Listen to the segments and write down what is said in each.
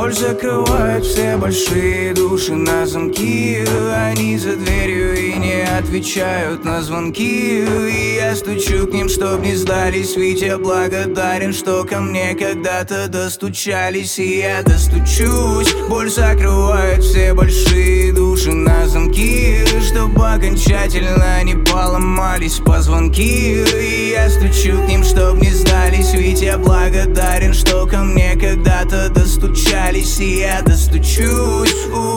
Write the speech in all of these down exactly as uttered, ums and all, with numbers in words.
Боль закрывает все большие души на замки. Они за дверью и не отвечают на звонки. И я стучу к ним, чтоб не сдались. Ведь я благодарен, что ко мне когда-то достучались. И я достучусь. Боль закрывает все большие души на замки, чтоб окончательно не поломались позвонки. И я стучу к ним, чтоб не сдались. Ведь я благодарен, что ко мне когда-то достучались. И я достучусь.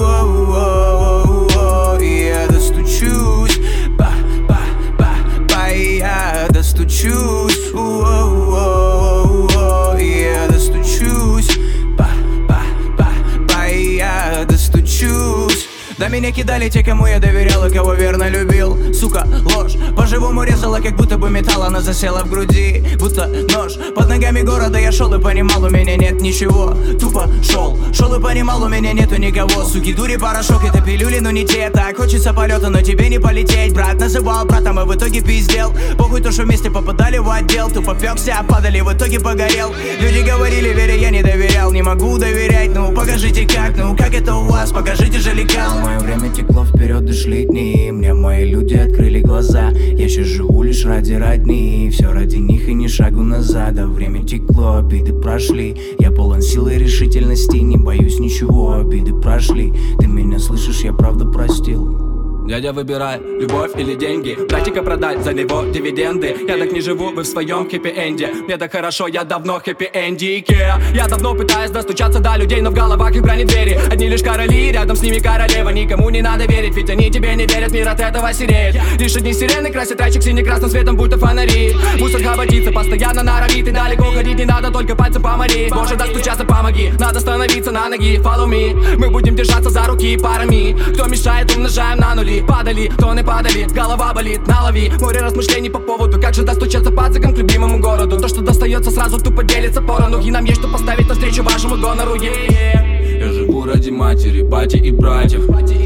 У-о-о-о-о-о. И я достучусь. Па-па-па-па. И я достучусь. У-о-о-о-о-о. И я достучусь. Па-па-па-па. И я достучусь. Да меня кидали те, кому я доверял и кого верно любил. Сука, ложь, по-живому резала, как будто бы металл, она засела в груди, будто нож. Под ногами города я шел и понимал, у меня нет ничего. Тупо шел, шел и понимал, у меня нету никого. Суки, дури, порошок, это пилюли, но не те. Так хочется полета, но тебе не полететь. Брат называл братом, и в итоге пиздел. Похуй то, что вместе попадали в отдел. Тупо пёкся, падали, в итоге погорел. Люди говорили, вере я не доверял. Не могу доверять, ну покажите как, ну как это у вас, покажите же лекал. Мое время текло вперед и шли дни. Мне мои люди открыли глаза. Я сейчас живу лишь ради родни. Все ради них и ни шагу назад. А время текло, обиды прошли. Я полон силы и решительности. Не боюсь ничего, обиды прошли. Ты меня слышишь, я правда простил. Дядя, выбирай, любовь или деньги. Братика продать, за него дивиденды. Я так не живу, вы в своем хэппи-энде. Мне так хорошо, я давно хэппи-эндике. Я давно пытаюсь достучаться до людей, но в головах их брони двери. Одни лишь короли, рядом с ними королева. Никому не надо верить, ведь они тебе не верят. Мир от этого сереет. Лишь одни сирены красят райчик сине-красным светом, будто фонари. Мусор хоботится, постоянно норовит. И далеко ходить не надо, только пальцем помоли. Боже, достучаться помоги, надо становиться на ноги. Follow me, мы будем держаться за руки парами. Кто мешает, умножаем на нули. Падали, тоны падали, голова болит, налови. Море размышлений по поводу, как же достучаться пацикам к любимому городу. То, что достается сразу, тупо делится порону. И нам есть что поставить навстречу вашему гонору. Yeah. Я живу ради матери, бати и братьев.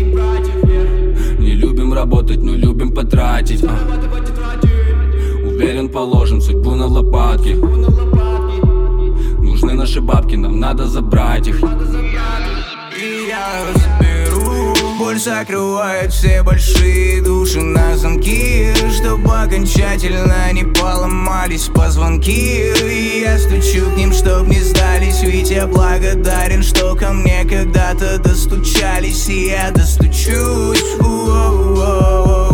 Не любим работать, но любим потратить. Уверен, положим судьбу на лопатки. Нужны наши бабки, нам надо забрать их. И я заберу. Боль закрывает все большие души на замки, чтобы окончательно не поломались позвонки. И я стучу к ним, чтоб не сдались. Ведь я благодарен, что ко мне когда-то достучались. И я достучусь. У-о-о-о-о.